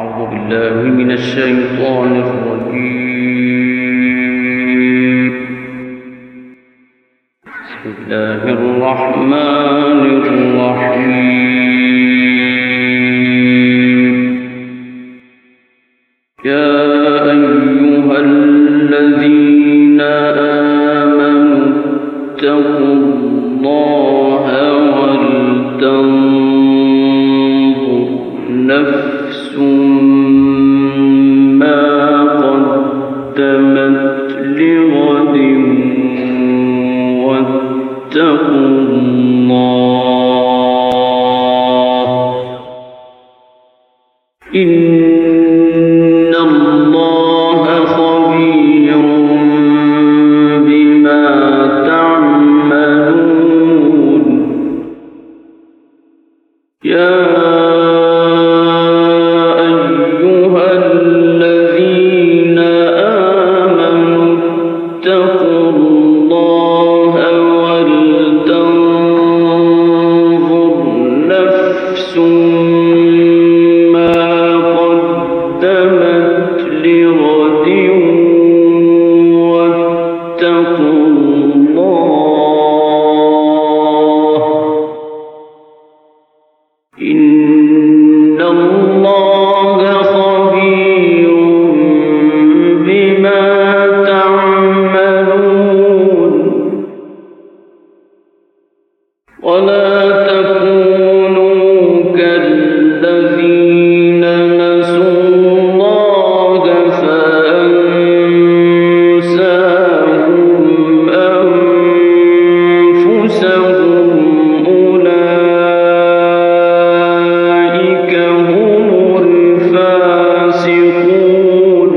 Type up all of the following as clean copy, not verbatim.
أعوذ بالله من الشيطان الرجيم. بسم الله الرحمن الرحيم. يا أيها الذين آمنوا اتقوا الله ولتنظر نفس ما قدمت لغد واتقوا الله إن الله خبير بما تعملون. يا أيها الذين آمنوا اتقوا الله ولتنظر نفس ما قدمت لغد واتقوا الله إن الله خبير بما تعملون. ولا تكونوا كالذين نسوا الله فأنساهم أنفسهم أولئك هم الفاسقون.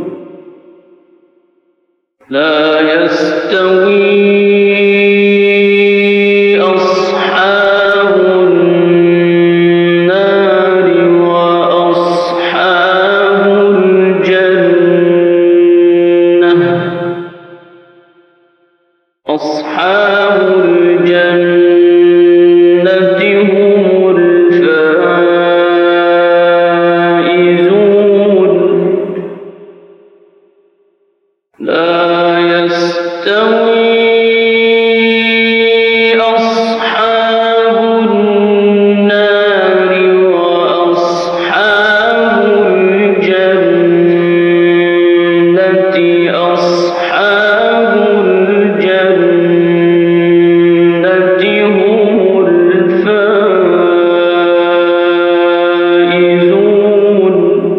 لا يستوي أصحاب النار وأصحاب الجنة. أصحاب الجنة هم الفائزون. لا يستوي أصحاب النار وأصحاب الجنة. أصحاب الجنة هم الفائزون.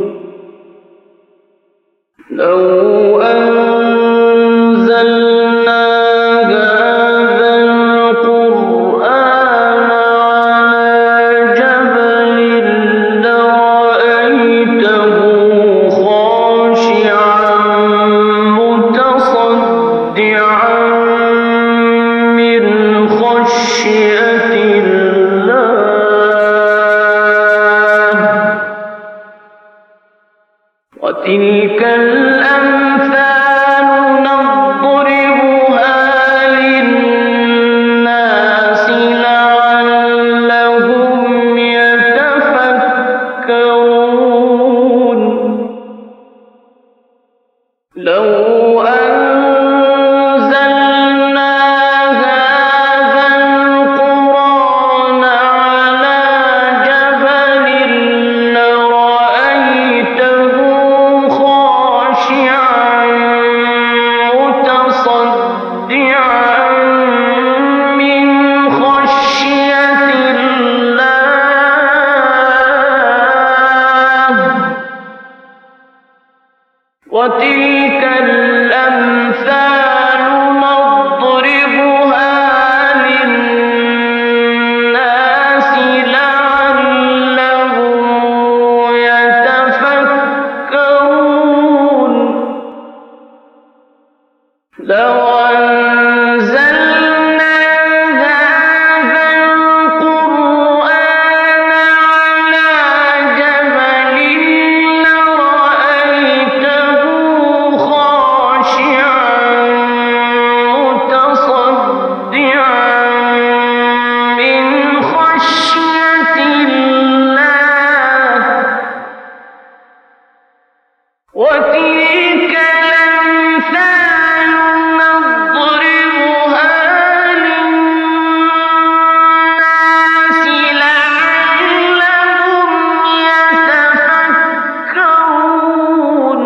لو أنزلنا هذا القرآن على جبل لرأيته خاشعا متصدعا من خشية الله. وتلك الأمثال نضربها للناس لعلهم يتفكرون. لو أنزلنا هذا القرآن على جبل لرأيته خاشعا متصدعا من خشية الله. وتلك الأمثال نضربها للناس لعلهم يتفكرون. لو أنزلنا هذا القرآن على جبل لرأيته وتلك الأمثال نضربها للناس لعلهم يتفكرون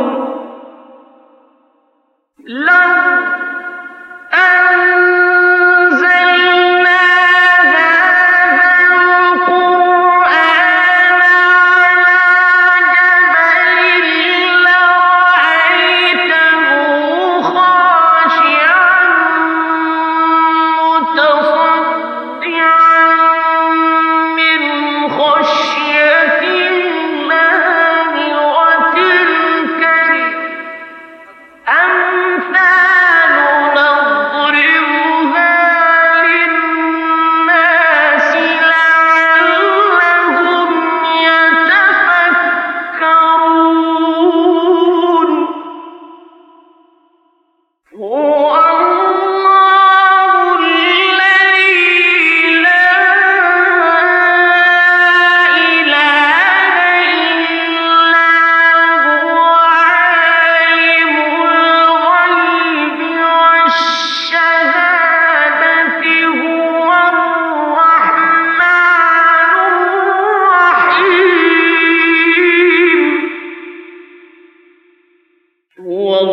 لو أنزلنا هذا القرآن على جبل لرأيته خاشعا متصدعا من خشية الله وتلك الأمثال نضربها للناس لعلهم يتفكرون هو الله الذي لا إله إلا هو عالم الغيب والشهادة هو الرحمن الرحيم هو